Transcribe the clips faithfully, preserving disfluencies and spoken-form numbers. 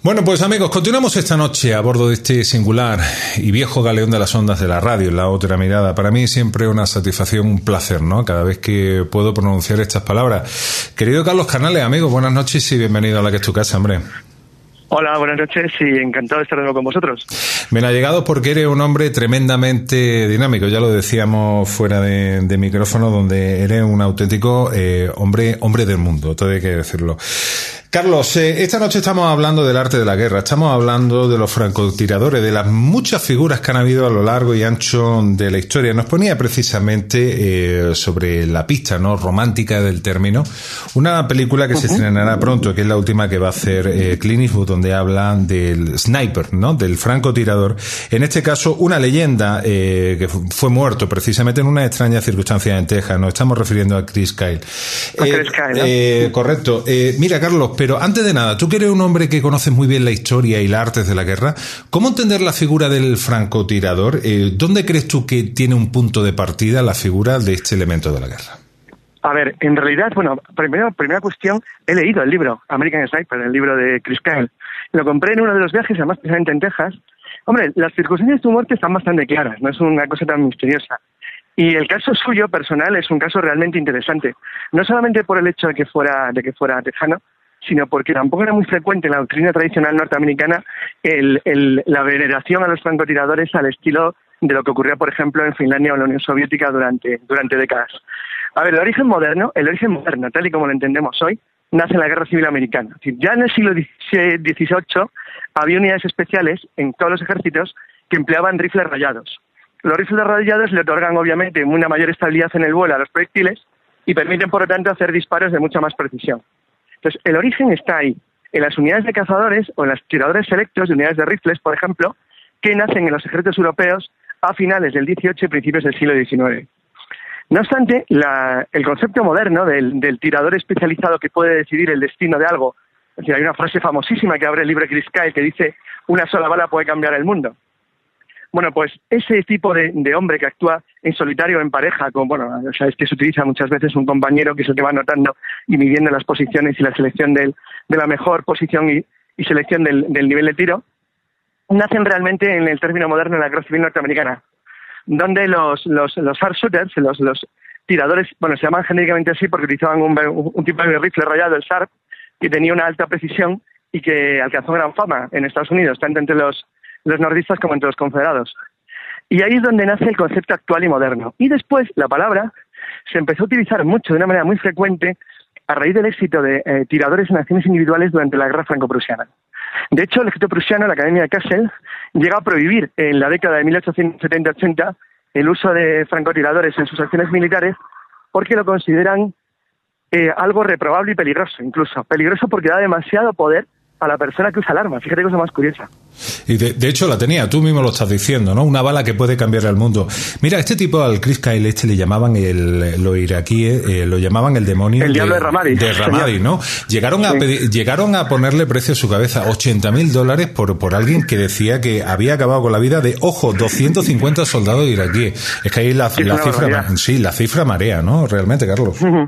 Bueno, pues amigos, continuamos esta noche a bordo de este singular y viejo galeón de las ondas de la radio, La Otra Mirada. Para mí siempre una satisfacción, un placer, ¿no? Cada vez que puedo pronunciar estas palabras. Querido Carlos Canales, amigo, buenas noches y bienvenido a La Que Es Tu Casa, hombre. Hola, buenas noches y encantado de estar de nuevo con vosotros. Bien allegados porque eres un hombre tremendamente dinámico, ya lo decíamos fuera de, de micrófono, donde eres un auténtico eh, hombre hombre del mundo, todo hay que decirlo. Carlos, eh, esta noche estamos hablando del arte de la guerra, estamos hablando de los francotiradores, de las muchas figuras que han habido a lo largo y ancho de la historia. Nos ponía precisamente eh, sobre la pista, ¿no?, romántica del término, una película que uh-huh. se estrenará pronto, que es la última que va a hacer eh, Clint Eastwood, donde habla del sniper, ¿no?, del francotirador. En este caso, una leyenda eh, que fue muerto precisamente en una extraña circunstancia en Texas. Nos estamos refiriendo a Chris Kyle. A Chris Kyle, ¿no? eh, correcto. Eh, mira, Carlos, pero antes de nada, tú que eres un hombre que conoces muy bien la historia y las artes de la guerra, ¿cómo entender la figura del francotirador? Eh, ¿Dónde crees tú que tiene un punto de partida la figura de este elemento de la guerra? A ver, en realidad, bueno, primero, primera cuestión, he leído el libro American Sniper, el libro de Chris Kyle. Lo compré en uno de los viajes, además precisamente en Texas. Hombre, las circunstancias de tu muerte están bastante claras, no es una cosa tan misteriosa. Y el caso suyo, personal, es un caso realmente interesante. No solamente por el hecho de que fuera, de que fuera tejano, sino porque tampoco era muy frecuente en la doctrina tradicional norteamericana el, el, la veneración a los francotiradores al estilo de lo que ocurría, por ejemplo, en Finlandia o en la Unión Soviética durante, durante décadas. A ver, el origen moderno, el origen moderno, tal y como lo entendemos hoy, nace en la Guerra Civil Americana. Es decir, ya en el siglo dieciocho había unidades especiales en todos los ejércitos que empleaban rifles rayados. Los rifles rayados le otorgan, obviamente, una mayor estabilidad en el vuelo a los proyectiles y permiten, por lo tanto, hacer disparos de mucha más precisión. Entonces, el origen está ahí, en las unidades de cazadores o en los tiradores selectos de unidades de rifles, por ejemplo, que nacen en los ejércitos europeos a finales del dieciocho y principios del siglo diecinueve. No obstante, la, el concepto moderno del, del tirador especializado que puede decidir el destino de algo, es decir, hay una frase famosísima que abre el libro Chris Kyle que dice: una sola bala puede cambiar el mundo. Bueno, pues ese tipo de, de hombre que actúa en solitario o en pareja, con, bueno, o sea, es que se utiliza muchas veces un compañero que es el que va anotando y midiendo las posiciones y la selección del, de la mejor posición y, y selección del, del nivel de tiro, nacen realmente en el término moderno de la Guerra Civil norteamericana, donde los, los, los sharpshooters, los, los tiradores, bueno, se llaman genéricamente así porque utilizaban un, un, un tipo de rifle rayado, el Sharp, que tenía una alta precisión y que alcanzó gran fama en Estados Unidos, tanto entre los los nordistas como entre los confederados. Y ahí es donde nace el concepto actual y moderno. Y después la palabra se empezó a utilizar mucho, de una manera muy frecuente, a raíz del éxito de eh, tiradores en acciones individuales durante la guerra franco-prusiana. De hecho, el ejército prusiano, la Academia de Kassel, llega a prohibir en la década de mil ochocientos setenta ochenta el uso de francotiradores en sus acciones militares porque lo consideran eh, algo reprobable y peligroso, incluso. Peligroso porque da demasiado poder a la persona que usa el arma. Fíjate qué cosa más curiosa. Y de, de hecho la tenía, tú mismo lo estás diciendo, ¿no? Una bala que puede cambiar el mundo. Mira, este tipo al Chris Kyle este le llamaban el, los iraquíes, eh, lo llamaban el demonio. El de, diablo de Ramadi. De Ramadi, ¿no? Llegaron a sí. pedir, llegaron a ponerle precio a su cabeza, ochenta mil dólares por, por alguien que decía que había acabado con la vida de, ojo, doscientos cincuenta soldados iraquíes. Es que ahí la, sí, la cifra, sí, la cifra marea, ¿no? Realmente, Carlos. Uh-huh.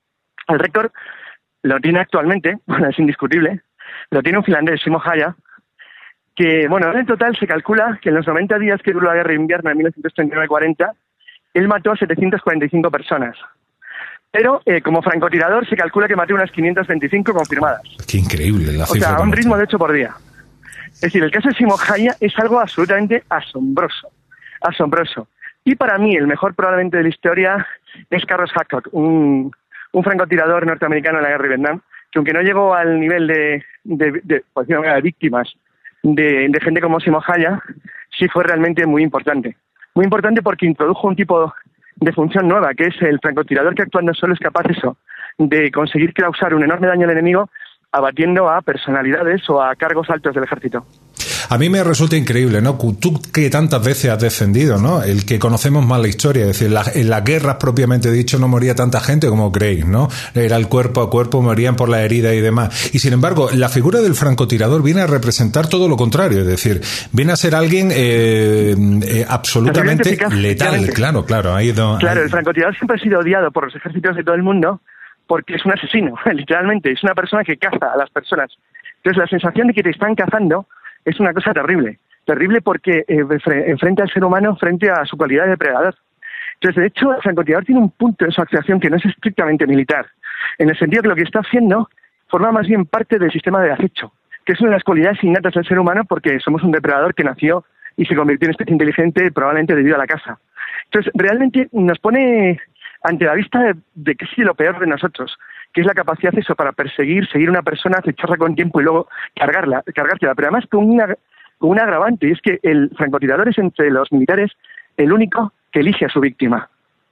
El récord lo tiene actualmente, bueno, es indiscutible. Lo tiene un finlandés, Simo Häyhä, que, bueno, en total se calcula que en los noventa días que duró la guerra de invierno de mil novecientos treinta y nueve cuarenta, él mató a setecientas cuarenta y cinco personas. Pero, eh, como francotirador, se calcula que mató unas quinientas veinticinco confirmadas. Qué increíble la cifra. O sea, a un ritmo de ocho por día. Es decir, el caso de Simo Häyhä es algo absolutamente asombroso. Asombroso. Y para mí, el mejor probablemente de la historia es Carlos Hancock, un, un francotirador norteamericano en la guerra de Vietnam, que aunque no llegó al nivel de, de, de, pues, de víctimas de, de gente como Simo Häyhä, sí fue realmente muy importante. Muy importante porque introdujo un tipo de función nueva, que es el francotirador que actuando solo es capaz eso, de conseguir causar un enorme daño al enemigo abatiendo a personalidades o a cargos altos del ejército. A mí me resulta increíble, ¿no? Tú que tantas veces has defendido, ¿no? El que conocemos más la historia, es decir, la, en las guerras propiamente dicho no moría tanta gente como creéis, ¿no? Era el cuerpo a cuerpo, morían por la herida y demás. Y sin embargo, la figura del francotirador viene a representar todo lo contrario, es decir, viene a ser alguien eh, eh, absolutamente letal, claro, claro. Ahí do, claro, ahí... el francotirador siempre ha sido odiado por los ejércitos de todo el mundo porque es un asesino, literalmente, es una persona que caza a las personas. Entonces la sensación de que te están cazando es una cosa terrible, terrible porque eh, enfrenta al ser humano frente a su cualidad de depredador. Entonces, de hecho, el francotirador tiene un punto en su actuación que no es estrictamente militar, en el sentido que lo que está haciendo forma más bien parte del sistema de acecho, que es una de las cualidades innatas del ser humano porque somos un depredador que nació y se convirtió en especie inteligente probablemente debido a la caza. Entonces, realmente nos pone ante la vista de, de que es lo peor de nosotros, que es la capacidad eso para perseguir, seguir una persona, acecharla con tiempo y luego cargarla, cargársela, pero además con una, con un agravante, y es que el francotirador es entre los militares el único que elige a su víctima.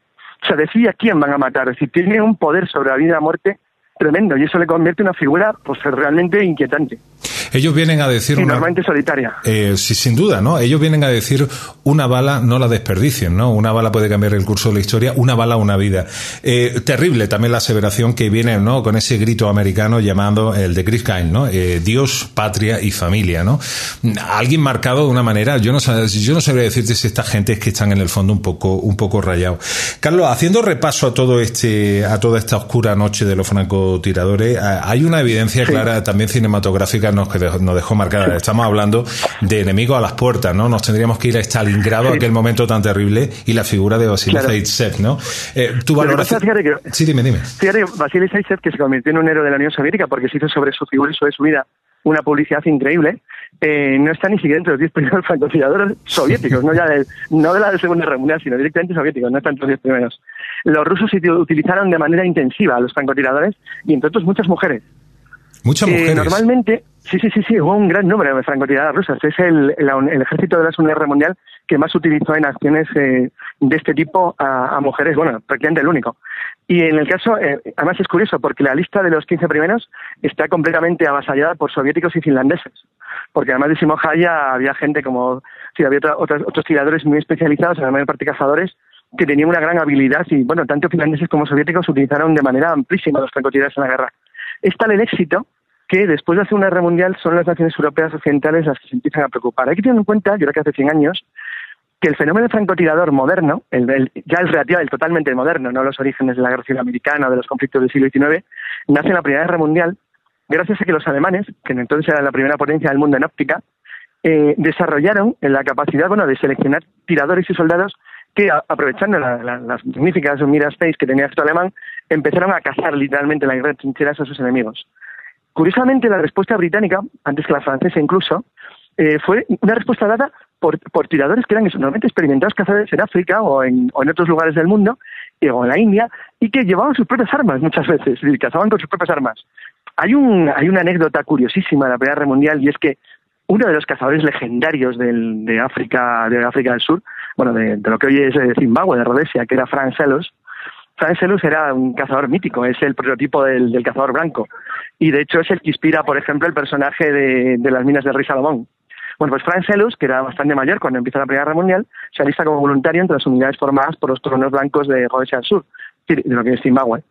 O sea, decide a quién van a matar, es decir, tiene un poder sobre la vida y la muerte tremendo, y eso le convierte en una figura pues realmente inquietante. Ellos vienen a decir... Y una, normalmente solitaria. Eh, sí, sin duda, ¿no? Ellos vienen a decir una bala no la desperdicien, ¿no? Una bala puede cambiar el curso de la historia, una bala una vida. Eh, terrible también la aseveración que viene, ¿no? Con ese grito americano llamado el de Chris Kyle, ¿no? Eh, Dios, patria y familia, ¿no? Alguien marcado de una manera, yo no yo no sabría decirte si esta gente es que están en el fondo un poco un poco rayados. Carlos, haciendo repaso a todo este a toda esta oscura noche de los francotiradores, hay una evidencia sí. clara también cinematográfica nos que nos dejó marcada. Estamos hablando de enemigos a las puertas, ¿no? Nos tendríamos que ir a Stalingrado, sí. aquel momento tan terrible, y la figura de Vasily claro. Zaitsev, ¿no? Eh, ¿Tu valoración? Que, sí, dime, dime. Fíjate, Vasily Zaitsev, que se convirtió en un héroe de la Unión Soviética porque se hizo sobre su figura y sobre su vida una publicidad increíble, eh, no está ni siquiera entre los diez primeros francotiradores soviéticos, no ya de, no de la Segunda Guerra Mundial, sino directamente soviéticos, no están entre los diez primeros. Los rusos utilizaron de manera intensiva a los francotiradores y entre otros muchas mujeres. Muchas mujeres. Eh, normalmente, sí, sí, sí, sí, hubo un gran número de francotiradoras rusas. Es el, el, el ejército de la Segunda Guerra Mundial que más utilizó en acciones eh, de este tipo a, a mujeres, bueno, prácticamente el único. Y en el caso, eh, además es curioso, porque la lista de los quince primeros está completamente avasallada por soviéticos y finlandeses. Porque además de Simohaya había gente como, sí, había otra, otros, otros tiradores muy especializados, en la mayor parte cazadores, que tenían una gran habilidad y, bueno, tanto finlandeses como soviéticos utilizaron de manera amplísima los francotiradores en la guerra. Es tal el éxito que después de la Segunda Guerra Mundial son las naciones europeas occidentales las que se empiezan a preocupar. Hay que tener en cuenta, yo creo que hace cien años, que el fenómeno francotirador moderno, el, el, ya el relativo, el totalmente moderno, no los orígenes de la Guerra Civil Americana o de los conflictos del siglo diecinueve, nace en la Primera Guerra Mundial gracias a que los alemanes, que entonces eran la primera potencia del mundo en óptica, eh, desarrollaron la capacidad bueno, de seleccionar tiradores y soldados que, a, aprovechando la, la, las magníficas miras Space que tenía el ejército alemán, empezaron a cazar literalmente en las guerras trincheras a sus enemigos. Curiosamente, la respuesta británica, antes que la francesa incluso, eh, fue una respuesta dada por, por tiradores que eran normalmente experimentados cazadores en África o en, o en otros lugares del mundo, eh, o en la India, y que llevaban sus propias armas muchas veces, y cazaban con sus propias armas. Hay, un, hay una anécdota curiosísima de la Primera Guerra Mundial, y es que uno de los cazadores legendarios del, de África de África del Sur, bueno, de, de lo que hoy es eh, Zimbabue, de Rhodesia, que era Frank Selous, Frank Selous era un cazador mítico, es el prototipo del, del cazador blanco. Y de hecho es el que inspira, por ejemplo, el personaje de, de las minas del rey Salomón. Bueno, pues Frank Selous, que era bastante mayor cuando empieza la Primera Guerra Mundial, se alista como voluntario entre las unidades formadas por los colonos blancos de Rhodesia del Sur, de lo que es Zimbabue.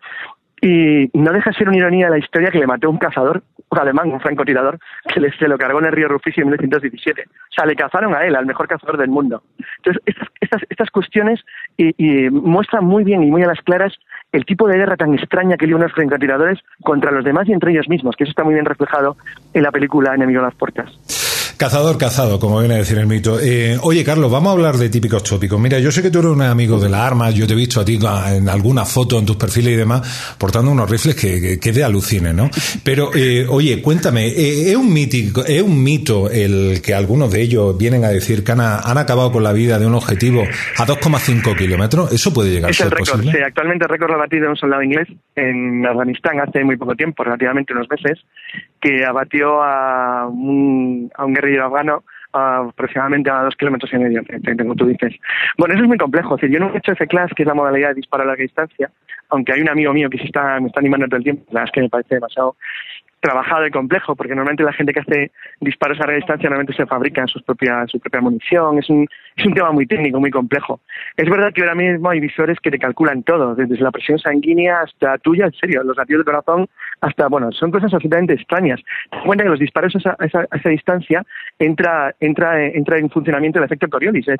Y no deja de ser una ironía de la historia que le mató un cazador, un alemán, un francotirador, que le, se lo cargó en el río Rufisque en mil novecientos diecisiete. O sea, le cazaron a él, al mejor cazador del mundo. Entonces, estas, estas, estas cuestiones y, y muestran muy bien y muy a las claras el tipo de guerra tan extraña que libran los francotiradores contra los demás y entre ellos mismos, que eso está muy bien reflejado en la película Enemigo a las puertas. Cazador cazado, como viene a decir el mito. Eh, oye, Carlos, vamos a hablar de típicos tópicos. Mira, yo sé que tú eres un amigo de las armas, yo te he visto a ti en alguna foto en tus perfiles y demás, portando unos rifles que, que, que te alucinen, ¿no? Pero, eh, oye, cuéntame, eh, ¿es un mítico, es un mito el que algunos de ellos vienen a decir que han, han acabado con la vida de un objetivo a dos coma cinco kilómetros? ¿Eso puede llegar es a ser el récord, posible? Sí, actualmente el récord lo ha batido un soldado inglés en Afganistán hace muy poco tiempo, relativamente unos meses, que abatió a un, a un guerrillero afgano a aproximadamente a dos kilómetros y medio, como tú dices. Bueno, eso es muy complejo. Es decir, yo no he hecho F class, que es la modalidad de disparo a larga distancia, aunque hay un amigo mío que sí está, me está animando todo el tiempo, la verdad es que me parece demasiado trabajado y complejo, porque normalmente la gente que hace disparos a larga distancia normalmente se fabrica su propia, su propia munición. Es un, es un tema muy técnico, muy complejo. Es verdad que ahora mismo hay visores que te calculan todo, desde la presión sanguínea hasta tuya, en serio, los latidos del corazón, hasta, bueno, son cosas absolutamente extrañas. Ten en cuenta que los disparos a esa, a esa, a esa distancia entra, entra, entra en funcionamiento el efecto Coriolis, es decir,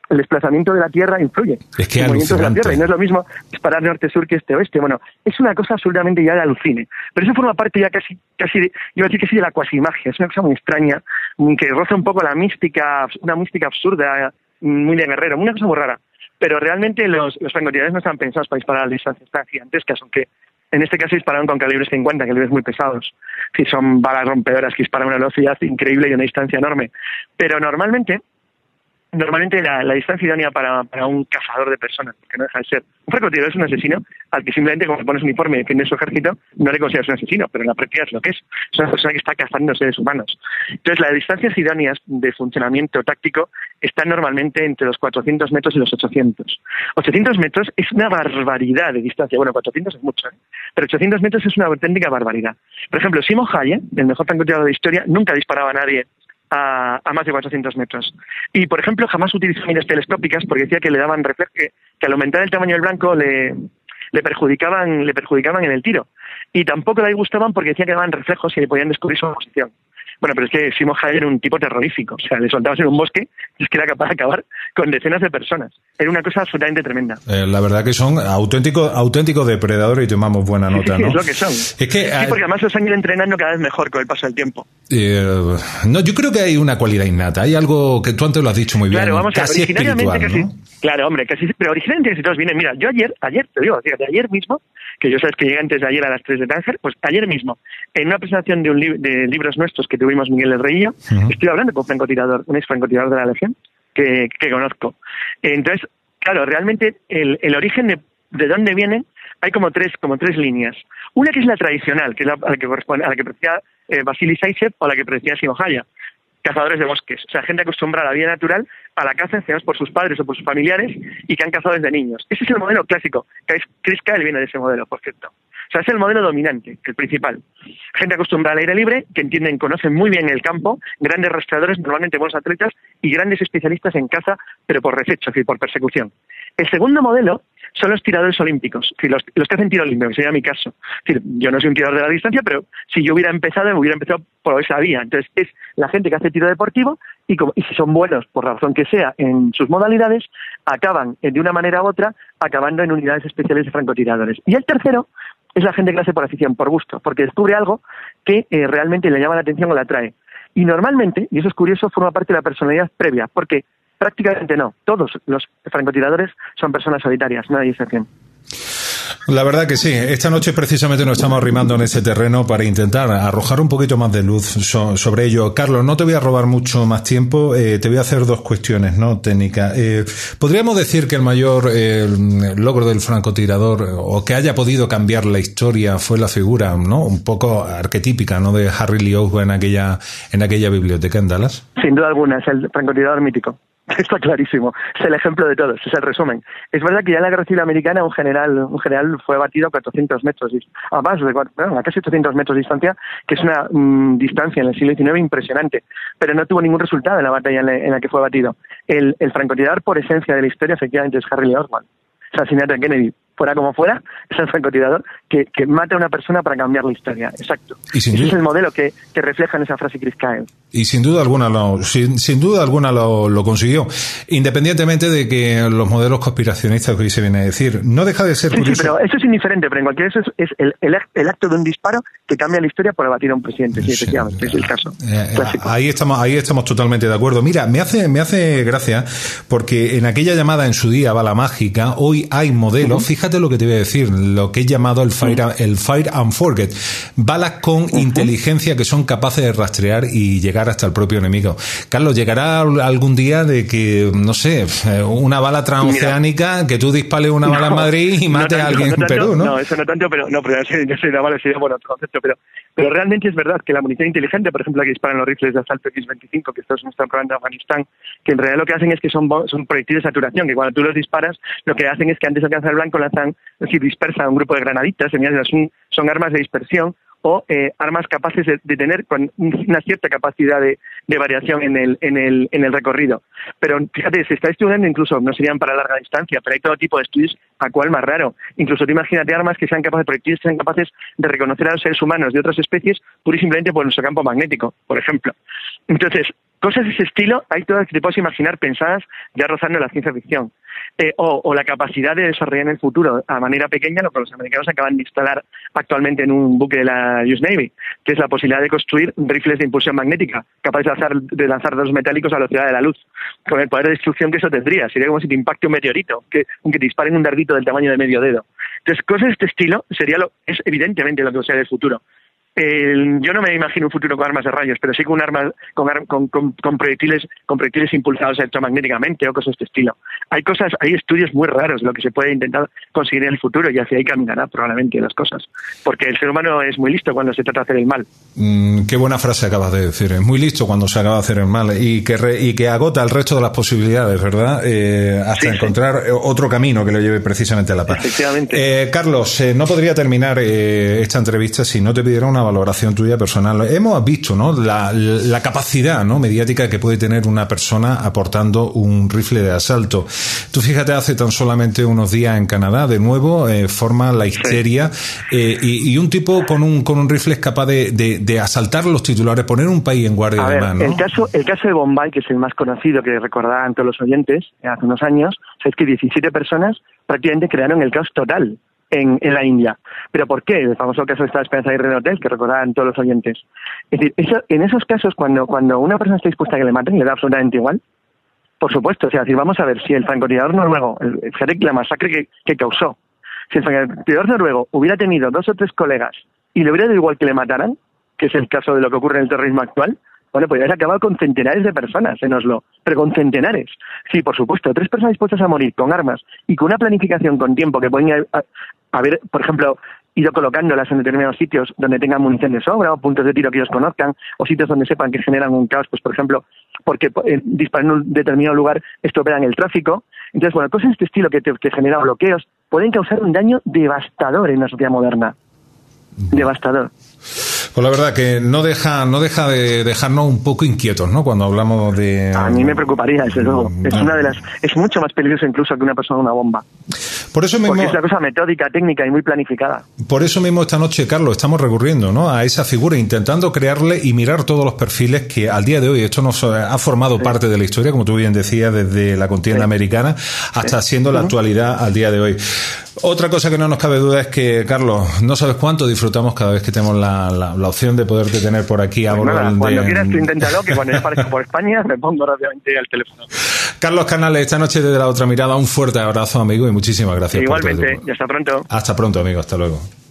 el desplazamiento de la Tierra influye. Es que el movimiento de la Tierra, y no es lo mismo disparar norte-sur que este-oeste. Bueno, es una cosa absolutamente ya de alucine. Pero eso forma parte ya casi, casi de, yo voy a decir que sí, de la cuasimagia. Es una cosa muy extraña, que roza un poco la mística, una mística absurda, muy de guerrero, una cosa muy rara. Pero realmente los, los francotiradores no están pensados para disparar a distancias tan gigantescas, aunque en este caso dispararon con calibres cincuenta, calibres muy pesados. Sí, son balas rompedoras que disparan a una velocidad increíble y a una distancia enorme. Pero normalmente, normalmente la, la distancia idónea para, para un cazador de personas, porque no deja de ser. Un francotirador es un asesino al que simplemente, como le pones un uniforme y defiende su ejército, no le consideras un asesino, pero en la práctica es lo que es. Es una persona que está cazando seres humanos. Entonces, las distancias idóneas de funcionamiento táctico están normalmente entre los cuatrocientos metros y los ochocientos. ochocientos metros es una barbaridad de distancia. Bueno, cuatrocientos es mucho, ¿eh? Pero ochocientos metros es una auténtica barbaridad. Por ejemplo, Simo Hayek, el mejor francotirador de la historia, nunca disparaba a nadie a, a más de cuatrocientos metros. Y, por ejemplo, jamás utilizó miras telescópicas porque decía que le daban reflejo, que, que al aumentar el tamaño del blanco le, le perjudicaban le perjudicaban en el tiro. Y tampoco le gustaban porque decía que daban reflejos y le podían descubrir su posición. Bueno, pero es que Simo Hayek era un tipo terrorífico. O sea, le soltabas en un bosque y es que era capaz de acabar con decenas de personas. Era una cosa absolutamente tremenda. Eh, la verdad que son auténticos auténticos depredadores y tomamos buena nota, sí, sí, ¿no? Es lo que son. Es que, sí, porque además los han ido entrenando cada vez mejor con el paso del tiempo. Eh, no, yo creo que hay una cualidad innata. Hay algo que tú antes lo has dicho muy bien. Claro, vamos a ver, originariamente casi, ¿no? Claro, hombre, casi, pero originalmente casi todos vienen. Mira, yo ayer, ayer, te digo, fíjate, ayer mismo, que yo sabes que llegué antes de ayer a las tres de Tánger, pues ayer mismo, en una presentación de un li- de libros nuestros que tuvimos Miguel del Rey y yo, uh-huh. estoy hablando con un francotirador, un ex francotirador de la Legión, que, que conozco. Entonces, claro, realmente el, el origen de, de dónde vienen, hay como tres, como tres líneas. Una que es la tradicional, que es la, a la que corresponde, a la que predecía eh, Vasily Zaitsev o a la que predecía Simo Hayek. Cazadores de bosques, o sea, gente acostumbrada a la vida natural, a la caza enseñados por sus padres o por sus familiares y que han cazado desde niños. Ese es el modelo clásico. Chris Kyle viene de ese modelo, por cierto. O sea, es el modelo dominante, el principal. Gente acostumbrada al aire libre, que entienden, conocen muy bien el campo, grandes rastreadores, normalmente buenos atletas, y grandes especialistas en caza, pero por resecho, es decir, por persecución. El segundo modelo son los tiradores olímpicos, es decir, los, los que hacen tiro olímpico, que sería mi caso. Es decir, yo no soy un tirador de la distancia, pero si yo hubiera empezado, me hubiera empezado por esa vía. Entonces, es la gente que hace tiro deportivo y, como, y si son buenos, por la razón que sea, en sus modalidades, acaban, de una manera u otra, acabando en unidades especiales de francotiradores. Y el tercero es la gente que lo hace por afición, por gusto, porque descubre algo que eh, realmente le llama la atención o la atrae. Y normalmente, y eso es curioso, forma parte de la personalidad previa, porque prácticamente no. Todos los francotiradores son personas solitarias, no hay excepción. La verdad que sí. Esta noche precisamente nos estamos arrimando en ese terreno para intentar arrojar un poquito más de luz so- sobre ello. Carlos, no te voy a robar mucho más tiempo. Eh, te voy a hacer dos cuestiones, ¿no? Técnicas. Eh, ¿Podríamos decir que el mayor eh, logro del francotirador o que haya podido cambiar la historia fue la figura, ¿no? Un poco arquetípica, ¿no? De Harry Lee Oswald en aquella, en aquella biblioteca en Dallas. Sin duda alguna, es el francotirador mítico. Está clarísimo, es el ejemplo de todos, es el resumen. Es verdad que ya en la guerra civil americana un general un general fue abatido a cuatrocientos metros, a más de bueno, a casi ochocientos metros de distancia, que es una mmm, distancia en el siglo diecinueve impresionante, pero no tuvo ningún resultado en la batalla en la, en la que fue abatido. El, el francotirador por esencia de la historia efectivamente es Harry Lee Oswald. El asesinato de Kennedy, fuera como fuera, es el francotirador que, que mata a una persona para cambiar la historia. Exacto. Y sin Ese duda, es el modelo que, que refleja en esa frase Chris Kyle. Y sin duda alguna lo, sin, sin duda alguna lo, lo consiguió. Independientemente de que los modelos conspiracionistas que hoy se viene a decir, no deja de ser sí, curioso. Sí, pero eso es indiferente, pero en cualquier caso es, es el, el, el acto de un disparo que cambia la historia por abatir a un presidente. Sí, efectivamente, sí, es el caso. Eh, ahí estamos, ahí estamos totalmente de acuerdo. Mira, me hace, me hace gracia porque en aquella llamada en su día bala mágica, hoy hay modelos, uh-huh. Fíjate lo que te voy a decir, lo que he llamado el fire, uh-huh. el fire and forget, balas con uh-huh. inteligencia que son capaces de rastrear y llegar hasta el propio enemigo. Carlos, ¿llegará algún día de que, no sé, una bala transoceánica, Mira, que tú dispares una no, bala en Madrid y mates no tanto, a alguien no tanto, en Perú, ¿no? No, eso no tanto, pero no, pero yo soy una bala, sería bueno otro concepto, pero pero realmente es verdad que la munición inteligente, por ejemplo, la que disparan los rifles de asalto equis veinticinco, que Estados Unidos está probando en Afganistán, que en realidad lo que hacen es que son, son proyectiles de saturación, que cuando tú los disparas, lo que hacen es que antes de alcanzar el blanco lanzan, es decir, dispersan un grupo de granaditas, son, son armas de dispersión, o eh, armas capaces de, de tener con una cierta capacidad de, de variación en el, en el en el recorrido. Pero fíjate, se está estudiando, incluso no serían para larga distancia, pero hay todo tipo de estudios, a cuál más raro. Incluso tú imagínate armas que sean capaces, proyectiles que sean capaces de reconocer a los seres humanos de otras especies pura y simplemente por nuestro campo magnético, por ejemplo. Entonces, cosas de ese estilo hay todas que te puedes imaginar pensadas ya rozando la ciencia ficción. Eh, o, o la capacidad de desarrollar en el futuro a manera pequeña lo que los americanos acaban de instalar actualmente en un buque de la U S Navy, que es la posibilidad de construir rifles de impulsión magnética capaces de lanzar, de lanzar dos metálicos a la velocidad de la luz, con el poder de destrucción que eso tendría. Sería como si te impacte un meteorito, que, que te disparen un dardito del tamaño de medio dedo. Entonces, cosas de este estilo sería lo, es evidentemente lo que sea del futuro. El, yo no me imagino un futuro con armas de rayos, pero sí con armas con, con, con, con proyectiles con proyectiles impulsados electromagnéticamente o cosas de este estilo. Hay cosas, hay estudios muy raros de lo que se puede intentar conseguir en el futuro y hacia ahí caminará probablemente las cosas, porque el ser humano es muy listo cuando se trata de hacer el mal. Mm, qué buena frase acabas de decir. Es muy listo cuando se acaba de hacer el mal y que re, y que agota el resto de las posibilidades, ¿verdad? Eh, hasta sí, encontrar sí. otro camino que lo lleve precisamente a la paz. Efectivamente. Eh, Carlos, eh, no podría terminar eh, esta entrevista si no te pidiera una valoración tuya personal. Hemos visto, ¿no?, la, la capacidad, ¿no?, mediática que puede tener una persona aportando un rifle de asalto. Tú fíjate, hace tan solamente unos días en Canadá, de nuevo, eh, forma la histeria, eh, y, y un tipo con un con un rifle es capaz de, de, de asaltar los titulares, poner un país en guardia a de ver, más, ¿no? El caso, el caso de Bombay, que es el más conocido, que recordarán todos los oyentes, hace unos años, es que diecisiete personas prácticamente crearon el caos total en, en la India. ¿Pero por qué? El famoso caso de esta Esperanza Aguirre Hotel, que recordarán todos los oyentes. Es decir, eso, en esos casos, cuando, cuando una persona está dispuesta a que le maten, le da absolutamente igual. Por supuesto, o sea, decir, vamos a ver, si el francotirador noruego, el, fíjate la masacre que, que causó, si el francotirador noruego hubiera tenido dos o tres colegas y le hubiera dado igual que le mataran, que es el caso de lo que ocurre en el terrorismo actual, bueno, pues ya se ha acabado con centenares de personas en Oslo, pero con centenares. Sí, por supuesto, tres personas dispuestas a morir con armas y con una planificación con tiempo que pueden haber, por ejemplo, ido colocándolas en determinados sitios donde tengan munición de sobra o puntos de tiro que ellos conozcan o sitios donde sepan que generan un caos, pues por ejemplo, porque eh, disparar en un determinado lugar estropean el tráfico. Entonces, bueno, cosas de este estilo que, te, que generan bloqueos pueden causar un daño devastador en la sociedad moderna. Devastador. Pues la verdad que no deja no deja de dejarnos un poco inquietos, ¿no?, cuando hablamos de... A mí me preocuparía, desde luego. Es una de las es mucho más peligroso incluso que una persona una bomba. Por eso mismo, porque es una cosa metódica, técnica y muy planificada. Por eso mismo esta noche, Carlos, estamos recurriendo, ¿no?, a esa figura, intentando crearle y mirar todos los perfiles que al día de hoy, esto nos ha formado sí. parte de la historia, como tú bien decías, desde la contienda sí. americana hasta sí. siendo la uh-huh. actualidad al día de hoy. Otra cosa que no nos cabe duda es que, Carlos, no sabes cuánto disfrutamos cada vez que tenemos la, la, la opción de poderte tener por aquí a pues bordo nada, de... Cuando quieras tú inténtalo, que cuando aparezca por España me pongo rápidamente al teléfono. Carlos Canales, esta noche desde La Otra Mirada, un fuerte abrazo, amigo, y muchísimas gracias. Igualmente, por todo. Y hasta pronto. Hasta pronto, amigo, hasta luego.